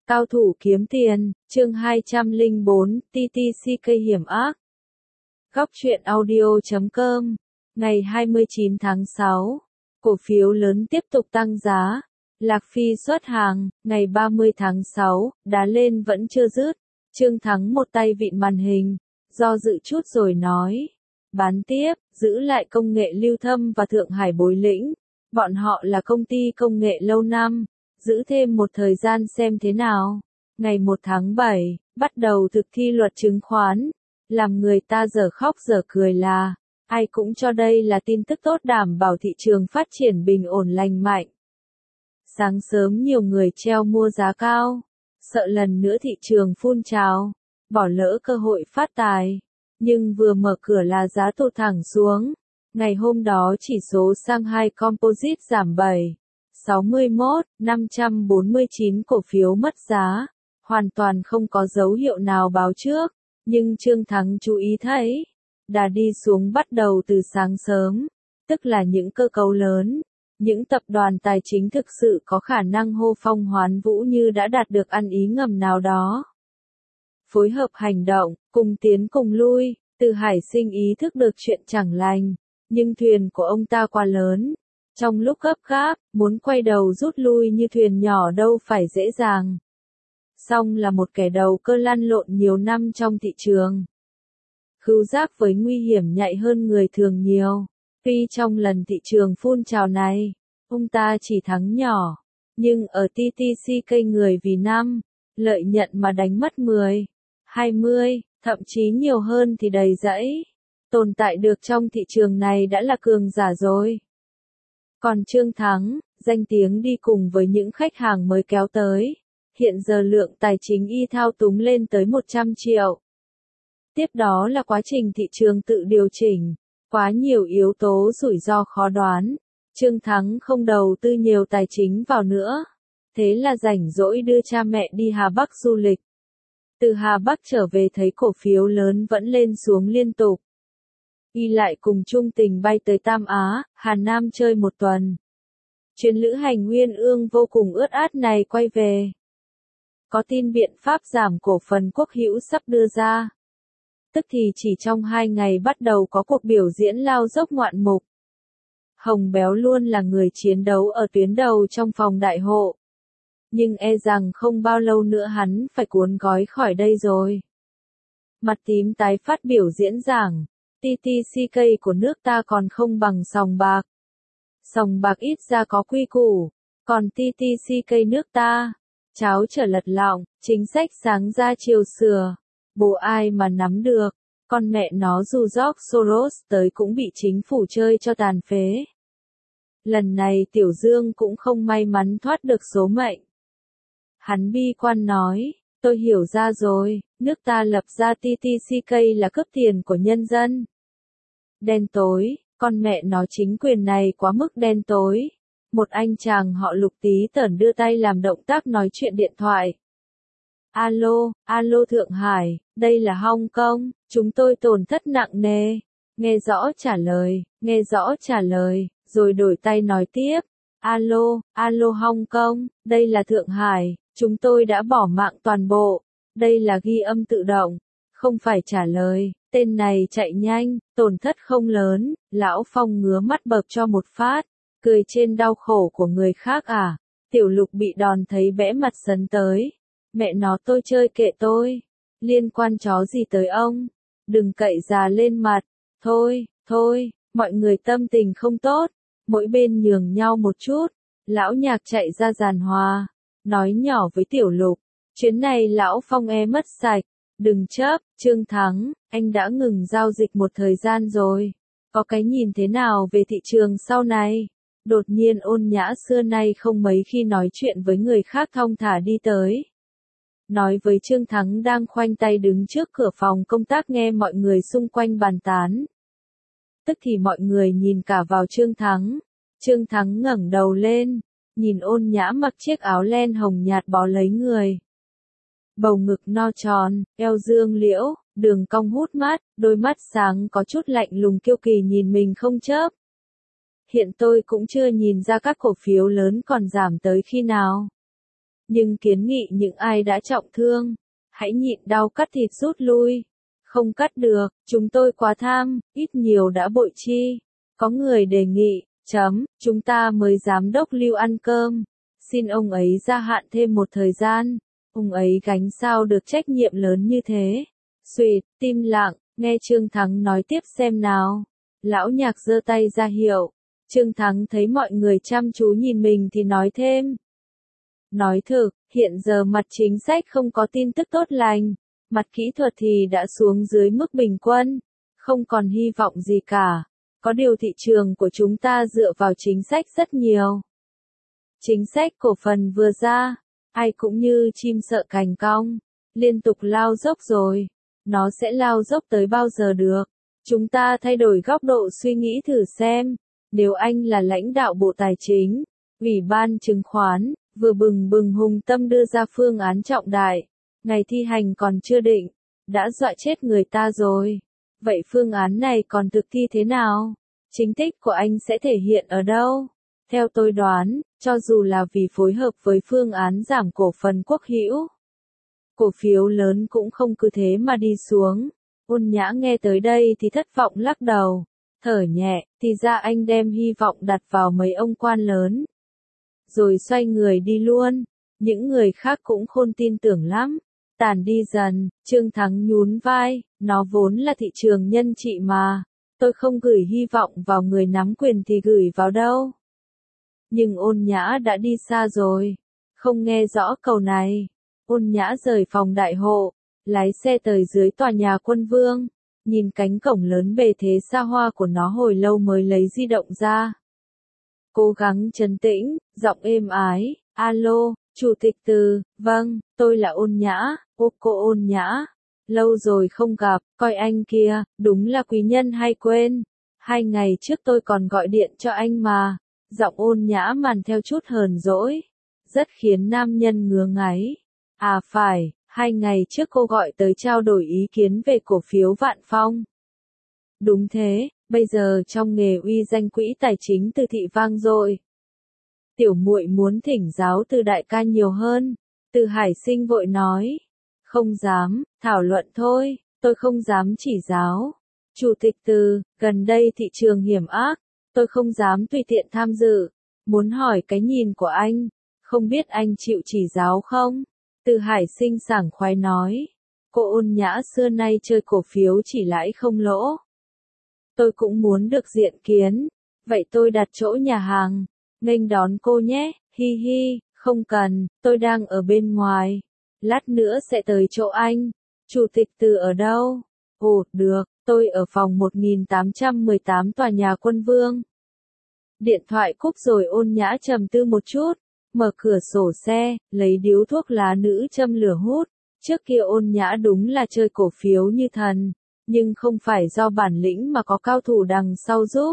Cao thủ kiếm tiền, chương 204, TTCK hiểm ác. Góc truyện audio.com, ngày 29 tháng 6, cổ phiếu lớn tiếp tục tăng giá. Lạc Phi xuất hàng, ngày 30 tháng 6, đá lên vẫn chưa dứt. Trương Thắng một tay vịn màn hình, do dự chút rồi nói. Bán tiếp, giữ lại công nghệ Lưu Thâm và Thượng Hải Bối Lĩnh. Bọn họ là công ty công nghệ lâu năm. Giữ thêm một thời gian xem thế nào. Ngày 1 tháng 7, bắt đầu thực thi luật chứng khoán. Làm người ta dở khóc dở cười là, ai cũng cho đây là tin tức tốt đảm bảo thị trường phát triển bình ổn lành mạnh. Sáng sớm nhiều người treo mua giá cao, sợ lần nữa thị trường phun trào, bỏ lỡ cơ hội phát tài. Nhưng vừa mở cửa là giá tụt thẳng xuống. Ngày hôm đó chỉ số Shanghai Composite giảm 7,61,549 cổ phiếu mất giá, hoàn toàn không có dấu hiệu nào báo trước, nhưng Trương Thắng chú ý thấy, đà đi xuống bắt đầu từ sáng sớm, tức là những cơ cấu lớn, những tập đoàn tài chính thực sự có khả năng hô phong hoán vũ như đã đạt được ăn ý ngầm nào đó. Phối hợp hành động, cùng tiến cùng lui, Từ Hải Sinh ý thức được chuyện chẳng lành. Nhưng thuyền của ông ta quá lớn. Trong lúc gấp gáp, muốn quay đầu rút lui như thuyền nhỏ đâu phải dễ dàng. Song là một kẻ đầu cơ lăn lộn nhiều năm trong thị trường. Khứu giác với nguy hiểm nhạy hơn người thường nhiều. Tuy trong lần thị trường phun trào này, ông ta chỉ thắng nhỏ. Nhưng ở TTCK người vì năm, lợi nhận mà đánh mất 10, 20, thậm chí nhiều hơn thì đầy dẫy. Tồn tại được trong thị trường này đã là cường giả rồi. Còn Trương Thắng, danh tiếng đi cùng với những khách hàng mới kéo tới. Hiện giờ lượng tài chính y thao túng lên tới 100 triệu. Tiếp đó là quá trình thị trường tự điều chỉnh. Quá nhiều yếu tố rủi ro khó đoán. Trương Thắng không đầu tư nhiều tài chính vào nữa. Thế là rảnh rỗi đưa cha mẹ đi Hà Bắc du lịch. Từ Hà Bắc trở về thấy cổ phiếu lớn vẫn lên xuống liên tục. Y lại cùng chung tình bay tới Tam Á, Hà Nam chơi một tuần. Chuyến lữ hành Nguyên Ương vô cùng ướt át này quay về. Có tin biện pháp giảm cổ phần Quốc Hữu sắp đưa ra. Tức thì chỉ trong 2 ngày bắt đầu có cuộc biểu diễn lao dốc ngoạn mục. Hồng Béo luôn là người chiến đấu ở tuyến đầu trong phòng đại hộ. Nhưng e rằng không bao lâu nữa hắn phải cuốn gói khỏi đây rồi. Mặt tím tái phát biểu diễn giảng. TTCK của nước ta còn không bằng sòng bạc. Sòng bạc ít ra có quy củ, còn TTCK nước ta, cháo trở lật lọng, chính sách sáng ra chiều sửa. Bộ ai mà nắm được, con mẹ nó dù George Soros tới cũng bị chính phủ chơi cho tàn phế. Lần này Tiểu Dương cũng không may mắn thoát được số mệnh. Hắn bi quan nói, tôi hiểu ra rồi, nước ta lập ra TTCK là cướp tiền của nhân dân. Đen tối, con mẹ nó chính quyền này quá mức đen tối. Một anh chàng họ Lục tí tởn đưa tay làm động tác nói chuyện điện thoại. Alo, alo Thượng Hải, đây là Hong Kong, chúng tôi tổn thất nặng nề. Nghe rõ trả lời, rồi đổi tay nói tiếp. Alo, alo Hong Kong, đây là Thượng Hải, chúng tôi đã bỏ mạng toàn bộ. Đây là ghi âm tự động, không phải trả lời. Tên này chạy nhanh, tổn thất không lớn, Lão Phong ngứa mắt bập cho một phát, cười trên đau khổ của người khác à. Tiểu Lục bị đòn thấy bẽ mặt sấn tới. Mẹ nó tôi chơi kệ tôi. Liên quan chó gì tới ông? Đừng cậy già lên mặt. Thôi, mọi người tâm tình không tốt. Mỗi bên nhường nhau một chút. Lão Nhạc chạy ra giàn hòa. Nói nhỏ với Tiểu Lục. Chuyến này Lão Phong mất sạch. Đừng chấp, Trương Thắng, anh đã ngừng giao dịch một thời gian rồi. Có cái nhìn thế nào về thị trường sau này? Đột nhiên Ôn Nhã xưa nay không mấy khi nói chuyện với người khác thong thả đi tới. Nói với Trương Thắng đang khoanh tay đứng trước cửa phòng công tác nghe mọi người xung quanh bàn tán. Tức thì mọi người nhìn cả vào Trương Thắng. Trương Thắng ngẩng đầu lên, nhìn Ôn Nhã mặc chiếc áo len hồng nhạt bó lấy người. Bầu ngực no tròn, eo dương liễu, đường cong hút mắt, đôi mắt sáng có chút lạnh lùng kiêu kỳ nhìn mình không chớp. Hiện tôi cũng chưa nhìn ra các cổ phiếu lớn còn giảm tới khi nào. Nhưng kiến nghị những ai đã trọng thương, hãy nhịn đau cắt thịt rút lui. Không cắt được, chúng tôi quá tham, ít nhiều đã bội chi. Có người đề nghị, chúng ta mời giám đốc Lưu ăn cơm. Xin ông ấy gia hạn thêm một thời gian. Ông ấy gánh sao được trách nhiệm lớn như thế. Xuỵt, tim lặng, nghe Trương Thắng nói tiếp xem nào. Lão Nhạc giơ tay ra hiệu. Trương Thắng thấy mọi người chăm chú nhìn mình thì nói thêm. Nói thực, hiện giờ mặt chính sách không có tin tức tốt lành. Mặt kỹ thuật thì đã xuống dưới mức bình quân. Không còn hy vọng gì cả. Có điều thị trường của chúng ta dựa vào chính sách rất nhiều. Chính sách cổ phần vừa ra, ai cũng như chim sợ cành cong, liên tục lao dốc rồi. Nó sẽ lao dốc tới bao giờ được? Chúng ta thay đổi góc độ suy nghĩ thử xem. Nếu anh là lãnh đạo Bộ Tài chính, Ủy ban chứng khoán, vừa bừng bừng hùng tâm đưa ra phương án trọng đại, ngày thi hành còn chưa định, đã dọa chết người ta rồi. Vậy phương án này còn thực thi thế nào? Chính tích của anh sẽ thể hiện ở đâu? Theo tôi đoán, cho dù là vì phối hợp với phương án giảm cổ phần quốc hữu, cổ phiếu lớn cũng không cứ thế mà đi xuống. Ôn Nhã nghe tới đây thì thất vọng lắc đầu, thở nhẹ, thì ra anh đem hy vọng đặt vào mấy ông quan lớn. Rồi xoay người đi luôn, những người khác cũng khôn tin tưởng lắm. Tàn đi dần, Trương Thắng nhún vai, nó vốn là thị trường nhân trị mà. Tôi không gửi hy vọng vào người nắm quyền thì gửi vào đâu. Nhưng Ôn Nhã đã đi xa rồi, không nghe rõ câu này. Ôn Nhã rời phòng đại hộ, lái xe tới dưới tòa nhà Quân Vương, nhìn cánh cổng lớn bề thế xa hoa của nó hồi lâu mới lấy di động ra. Cố gắng trấn tĩnh, giọng êm ái, alo, Chủ tịch Từ, vâng, tôi là Ôn Nhã, cô Ôn Nhã. Lâu rồi không gặp, coi anh kia, đúng là quý nhân hay quên. 2 ngày trước tôi còn gọi điện cho anh mà. Giọng Ôn Nhã màn theo chút hờn dỗi, rất khiến nam nhân ngứa ngáy. À phải, 2 ngày trước cô gọi tới trao đổi ý kiến về cổ phiếu Vạn Phong. Đúng thế, bây giờ trong nghề uy danh quỹ tài chính Từ thị vang dội. Tiểu muội muốn thỉnh giáo từ đại ca nhiều hơn. Từ Hải Sinh vội nói. Không dám, thảo luận thôi, tôi không dám chỉ giáo. Chủ tịch Từ, gần đây thị trường hiểm ác, tôi không dám tùy tiện tham dự. Muốn hỏi cái nhìn của anh, không biết anh chịu chỉ giáo không? Từ Hải Sinh sảng khoái nói. Cô Ôn Nhã xưa nay chơi cổ phiếu chỉ lãi không lỗ. Tôi cũng muốn được diện kiến. Vậy tôi đặt chỗ nhà hàng, nghênh đón cô nhé, hi hi, không cần, tôi đang ở bên ngoài. Lát nữa sẽ tới chỗ anh. Chủ tịch Từ ở đâu? Ồ, được, tôi ở phòng 1818 tòa nhà Quân Vương. Điện thoại cúp rồi Ôn Nhã trầm tư một chút, mở cửa sổ xe, lấy điếu thuốc lá nữ châm lửa hút. Trước kia Ôn Nhã đúng là chơi cổ phiếu như thần, nhưng không phải do bản lĩnh mà có cao thủ đằng sau giúp.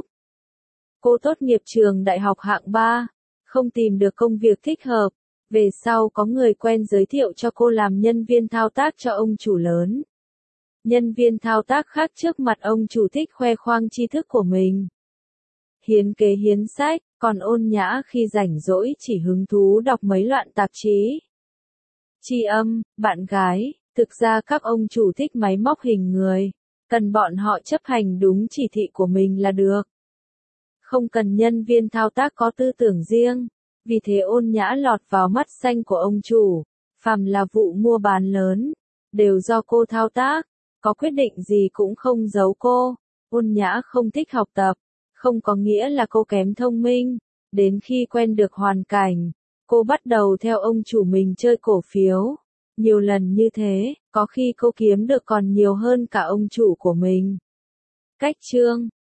Cô tốt nghiệp trường đại học hạng 3, không tìm được công việc thích hợp. Về sau có người quen giới thiệu cho cô làm nhân viên thao tác cho ông chủ lớn. Nhân viên thao tác khác trước mặt ông chủ thích khoe khoang tri thức của mình. Hiến kế hiến sách, còn Ôn Nhã khi rảnh rỗi chỉ hứng thú đọc mấy loạn tạp chí. Tri Âm, bạn gái, thực ra các ông chủ thích máy móc hình người, cần bọn họ chấp hành đúng chỉ thị của mình là được. Không cần nhân viên thao tác có tư tưởng riêng. Vì thế Ôn Nhã lọt vào mắt xanh của ông chủ, phàm là vụ mua bán lớn, đều do cô thao tác, có quyết định gì cũng không giấu cô. Ôn Nhã không thích học tập, không có nghĩa là cô kém thông minh, đến khi quen được hoàn cảnh, cô bắt đầu theo ông chủ mình chơi cổ phiếu. Nhiều lần như thế, có khi cô kiếm được còn nhiều hơn cả ông chủ của mình. Cách chương